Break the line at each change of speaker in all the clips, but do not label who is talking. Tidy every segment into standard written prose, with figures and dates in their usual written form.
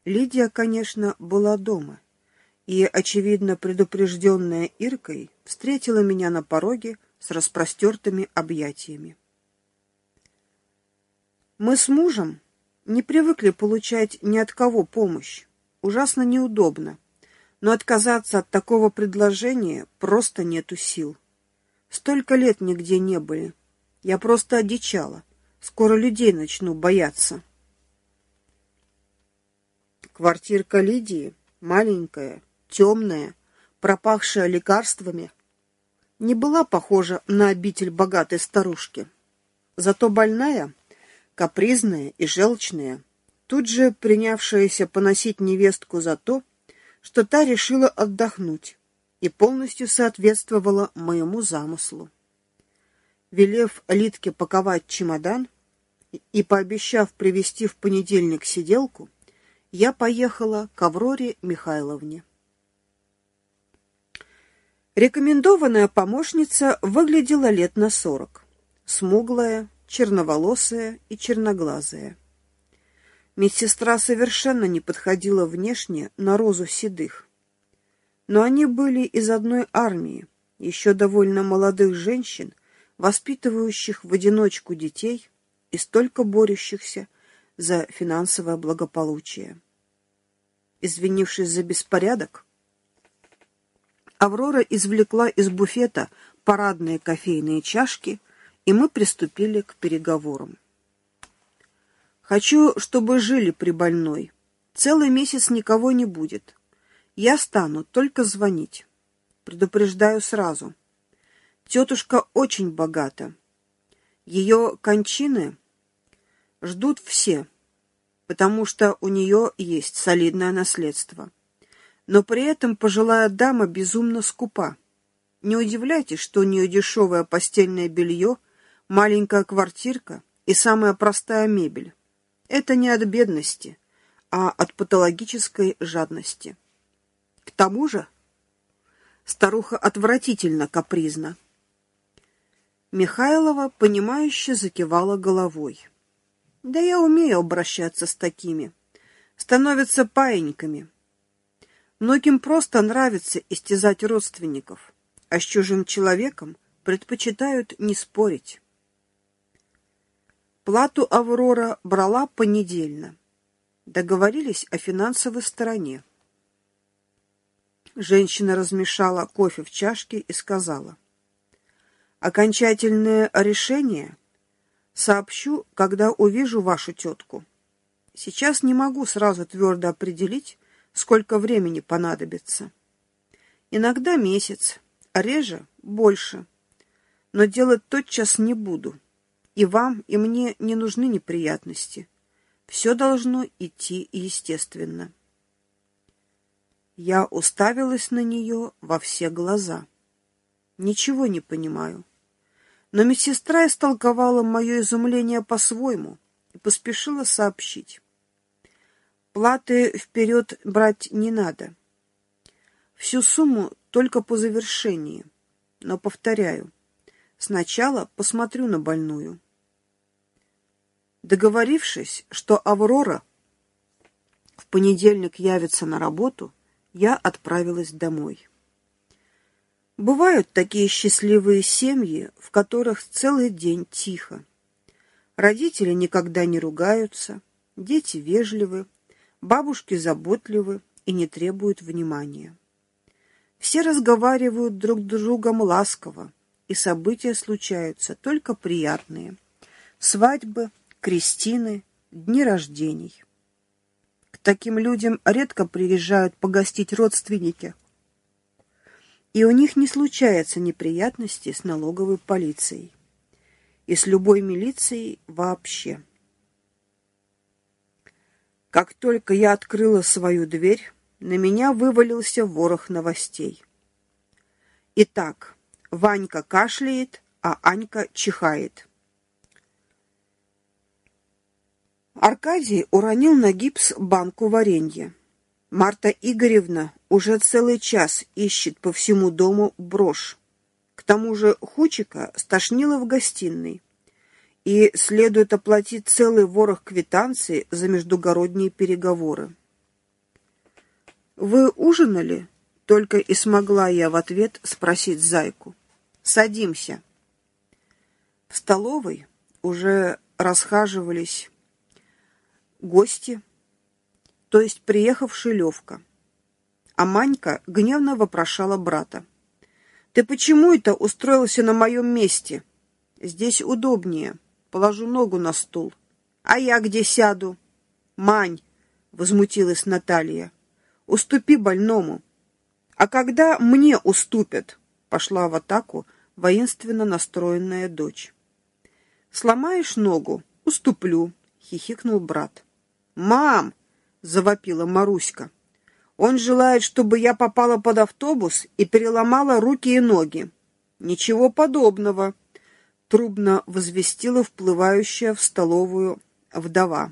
Лидия, конечно, была дома, и, очевидно, предупрежденная Иркой, встретила меня на пороге с распростертыми объятиями. Мы с мужем не привыкли получать ни от кого помощь. Ужасно неудобно, но отказаться от такого предложения просто нету сил. Столько лет нигде не были. Я просто одичала. Скоро людей начну бояться. Квартирка Лидии, маленькая, темная, пропахшая лекарствами, не была похожа на обитель богатой старушки. Зато больная, капризная и желчная, тут же принявшаяся поносить невестку за то, что та решила отдохнуть, и полностью соответствовала моему замыслу. Велев Лидке паковать чемодан и пообещав привезти в понедельник сиделку, я поехала к Авроре Михайловне. Рекомендованная помощница выглядела лет на 40, смуглая, черноволосая и черноглазая. Медсестра совершенно не подходила внешне на розу седых. Но они были из одной армии, еще довольно молодых женщин, воспитывающих в одиночку детей и столько борющихся за финансовое благополучие. Извинившись за беспорядок, Аврора извлекла из буфета парадные кофейные чашки, и мы приступили к переговорам. «Хочу, чтобы жили при больной. Целый месяц никого не будет. Я стану только звонить. Предупреждаю сразу. Тетушка очень богата. Ее кончины ждут все, потому что у нее есть солидное наследство. Но при этом пожилая дама безумно скупа. Не удивляйтесь, что у нее дешевое постельное белье, маленькая квартирка и самая простая мебель. Это не от бедности, а от патологической жадности. К тому же старуха отвратительно капризна». Михайлова, понимающе закивала головой. «Да я умею обращаться с такими. Становятся паиньками. Многим просто нравится истязать родственников, а с чужим человеком предпочитают не спорить». Плату Аврора брала понедельно. Договорились о финансовой стороне. Женщина размешала кофе в чашке и сказала: «Окончательное решение сообщу, когда увижу вашу тетку. Сейчас не могу сразу твердо определить, сколько времени понадобится. Иногда месяц, а реже больше. Но делать тотчас не буду. И вам, и мне не нужны неприятности. Все должно идти естественно». Я уставилась на нее во все глаза. Ничего не понимаю. Но медсестра истолковала мое изумление по-своему и поспешила сообщить: «Платы вперед брать не надо. Всю сумму только по завершении. Но, повторяю, сначала посмотрю на больную». Договорившись, что Аврора в понедельник явится на работу, я отправилась домой. Бывают такие счастливые семьи, в которых целый день тихо. Родители никогда не ругаются, дети вежливы, бабушки заботливы и не требуют внимания. Все разговаривают друг с другом ласково, и события случаются только приятные: свадьбы, крестины, дни рождений. К таким людям редко приезжают погостить родственники, и у них не случается неприятностей с налоговой полицией и с любой милицией вообще. Как только я открыла свою дверь, на меня вывалился ворох новостей. Итак, Ванька кашляет, а Анька чихает. Аркадий уронил на гипс банку варенья. Марта Игоревна уже целый час ищет по всему дому брошь. К тому же Хучика стошнило в гостиной, и следует оплатить целый ворох квитанций за междугородние переговоры. «Вы ужинали?» — только и смогла я в ответ спросить Зайку. «Садимся». В столовой уже расхаживались гости, то есть приехавший Левка. А Манька гневно вопрошала брата. «Ты почему это устроился на моем месте? Здесь удобнее. Положу ногу на стул. А я где сяду?» «Мань!» — возмутилась Наталья. «Уступи больному». «А когда мне уступят?» — пошла в атаку воинственно настроенная дочь. «Сломаешь ногу? Уступлю», — хихикнул брат. «Мам!» — завопила Маруська. «Он желает, чтобы я попала под автобус и переломала руки и ноги». «Ничего подобного», — трубно возвестила вплывающая в столовую вдова.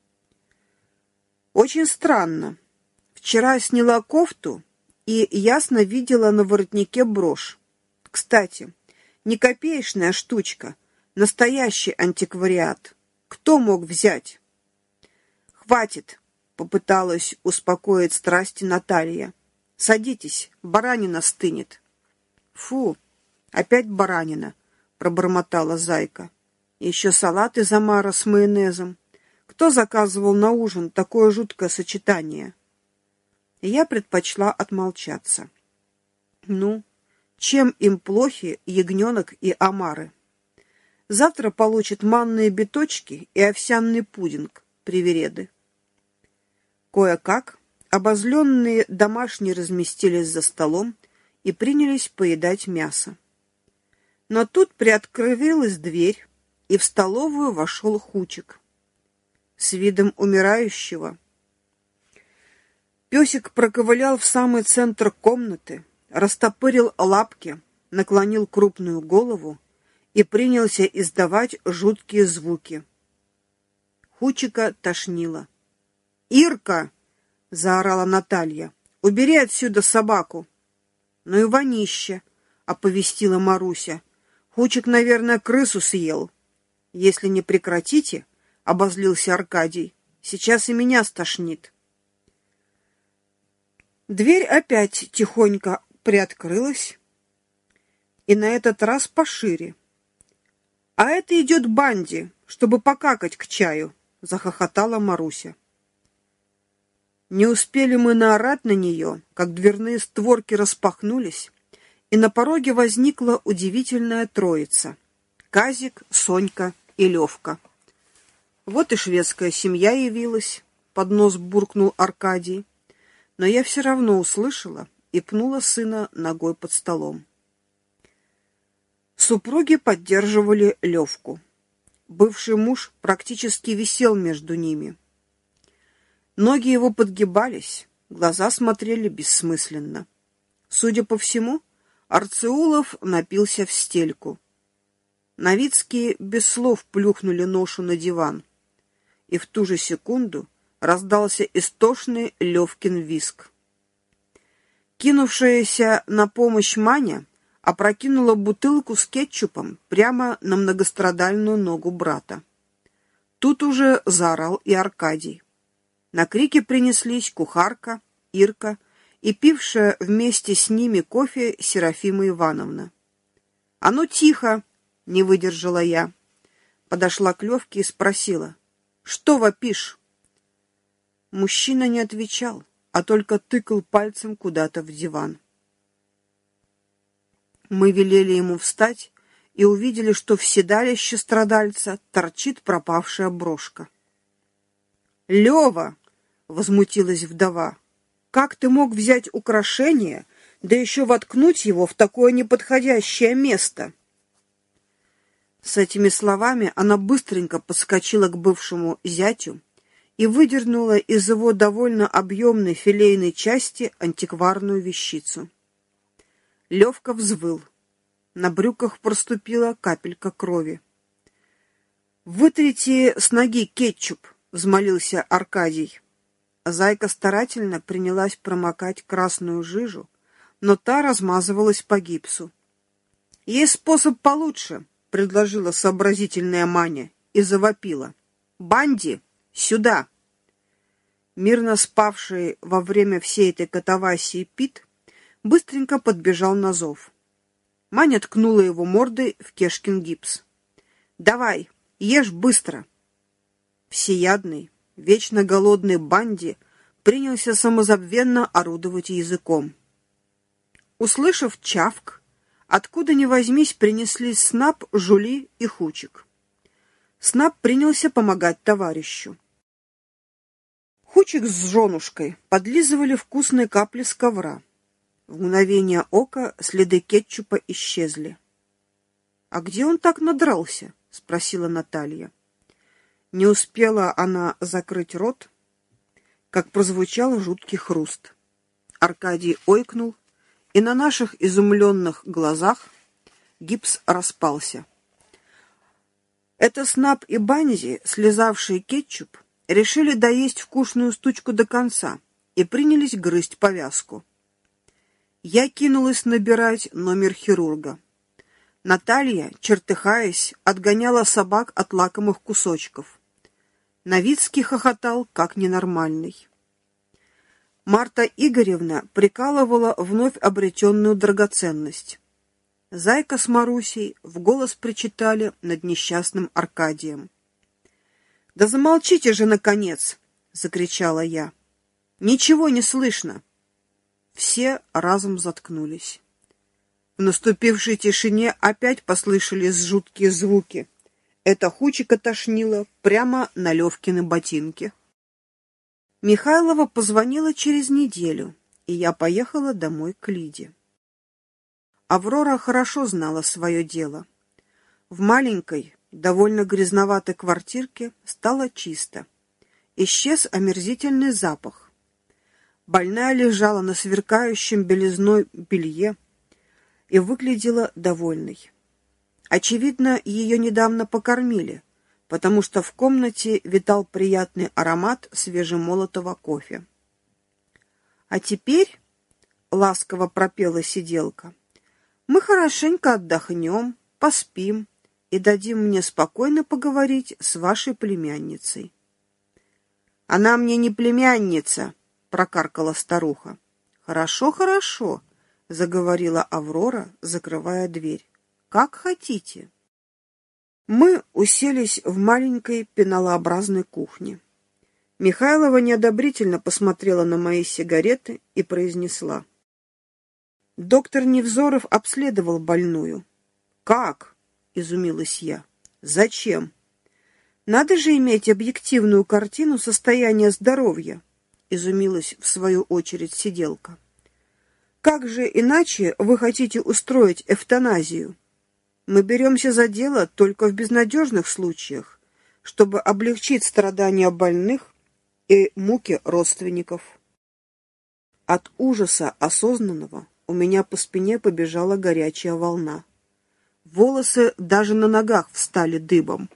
«Очень странно. Вчера сняла кофту и ясно видела на воротнике брошь. Кстати, не копеечная штучка, настоящий антиквариат. Кто мог взять?» «Хватит», — попыталась успокоить страсти Наталья. «Садитесь, баранина стынет». «Фу, опять баранина», — пробормотала Зайка. «Еще салат из омара с майонезом. Кто заказывал на ужин такое жуткое сочетание?» Я предпочла отмолчаться. Ну, чем им плохи ягненок и омары? Завтра получат манные биточки и овсяный пудинг, привереды. Кое-как обозленные домашние разместились за столом и принялись поедать мясо. Но тут приоткрылась дверь, и в столовую вошел Хучик. С видом умирающего. Песик проковылял в самый центр комнаты, растопырил лапки, наклонил крупную голову и принялся издавать жуткие звуки. Хучика тошнило. «Ирка!» — заорала Наталья. «Убери отсюда собаку!» «Ну и вонище!» — оповестила Маруся. «Хучик, наверное, крысу съел». «Если не прекратите, — обозлился Аркадий, — сейчас и меня стошнит». Дверь опять тихонько приоткрылась, и на этот раз пошире. «А это идет Банди, чтобы покакать к чаю», — захохотала Маруся. Не успели мы наорать на нее, как дверные створки распахнулись, и на пороге возникла удивительная троица — Казик, Сонька и Левка. «Вот и шведская семья явилась», — под нос буркнул Аркадий, но я все равно услышала и пнула сына ногой под столом. Супруги поддерживали Левку. Бывший муж практически висел между ними. Ноги его подгибались, глаза смотрели бессмысленно. Судя по всему, Арцеулов напился в стельку. Новицкие без слов плюхнули ношу на диван, и в ту же секунду раздался истошный Левкин визг. Кинувшаяся на помощь Маня опрокинула бутылку с кетчупом прямо на многострадальную ногу брата. Тут уже заорал и Аркадий. На крики принеслись кухарка, Ирка и пившая вместе с ними кофе Серафима Ивановна. «А ну тихо!» — не выдержала я. Подошла к Левке и спросила: «Что вопишь?» Мужчина не отвечал, а только тыкал пальцем куда-то в диван. Мы велели ему встать и увидели, что в седалище страдальца торчит пропавшая брошка. «Лева!» — возмутилась вдова. «Как ты мог взять украшение, да еще воткнуть его в такое неподходящее место?» С этими словами она быстренько подскочила к бывшему зятю и выдернула из его довольно объемной филейной части антикварную вещицу. Левка взвыл. На брюках проступила капелька крови. «Вытрите с ноги кетчуп», — взмолился Аркадий. Зайка старательно принялась промокать красную жижу, но та размазывалась по гипсу. «Есть способ получше», — предложила сообразительная Маня и завопила: «Банди, сюда!» Мирно спавший во время всей этой катавасии Пит быстренько подбежал на зов. Маня ткнула его мордой в Кешкин гипс. «Давай, ешь быстро!» Всеядный, вечно голодный Банди принялся самозабвенно орудовать языком. Услышав чавк, откуда ни возьмись принеслись Снап, Жули и Хучик. Снап принялся помогать товарищу. Хучик с женушкой подлизывали вкусные капли с ковра. В мгновение ока следы кетчупа исчезли. «А где он так надрался?» — спросила Наталья. Не успела она закрыть рот, как прозвучал жуткий хруст. Аркадий ойкнул, и на наших изумленных глазах гипс распался. Это Снап и Банзи, слезавшие кетчуп, решили доесть вкусную штучку до конца и принялись грызть повязку. Я кинулась набирать номер хирурга. Наталья, чертыхаясь, отгоняла собак от лакомых кусочков. Новицкий хохотал, как ненормальный. Марта Игоревна прикалывала вновь обретенную драгоценность. Зайка с Марусей в голос причитали над несчастным Аркадием. «Да замолчите же, наконец!» — закричала я. «Ничего не слышно!» Все разом заткнулись. В наступившей тишине опять послышались жуткие звуки. Это Хучика тошнило прямо на Левкины ботинки. Михайлова позвонила через неделю, и я поехала домой к Лиде. Аврора хорошо знала свое дело. В маленькой, довольно грязноватой квартирке стало чисто. Исчез омерзительный запах. Больная лежала на сверкающем белизной белье и выглядела довольной. Очевидно, ее недавно покормили, потому что в комнате витал приятный аромат свежемолотого кофе. «А теперь, — ласково пропела сиделка, — мы хорошенько отдохнем, поспим и дадим мне спокойно поговорить с вашей племянницей». «Она мне не племянница, — прокаркала старуха. «Хорошо, хорошо, — заговорила Аврора, закрывая дверь. Как хотите». Мы уселись в маленькой пеналообразной кухне. Михайлова неодобрительно посмотрела на мои сигареты и произнесла: «Доктор Невзоров обследовал больную». «Как?» — изумилась я. «Зачем?» «Надо же иметь объективную картину состояния здоровья», — изумилась в свою очередь сиделка. «Как же иначе вы хотите устроить эвтаназию? Мы беремся за дело только в безнадежных случаях, чтобы облегчить страдания больных и муки родственников». От ужаса осознанного у меня по спине побежала горячая волна. Волосы даже на ногах встали дыбом.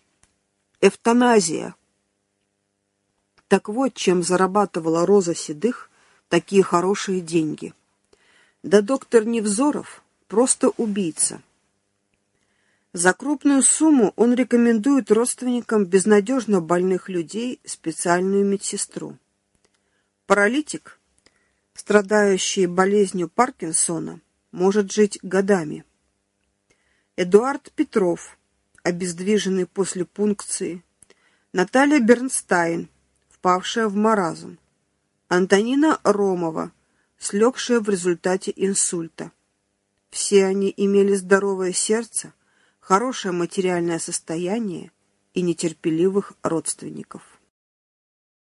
Эвтаназия. Так вот, чем зарабатывала Роза Седых такие хорошие деньги. Да доктор Невзоров просто убийца. За крупную сумму он рекомендует родственникам безнадежно больных людей специальную медсестру. Паралитик, страдающий болезнью Паркинсона, может жить годами. Эдуард Петров, обездвиженный после пункции. Наталья Бернстайн, впавшая в маразм. Антонина Ромова, слегшая в результате инсульта. Все они имели здоровое сердце, хорошее материальное состояние и нетерпеливых родственников.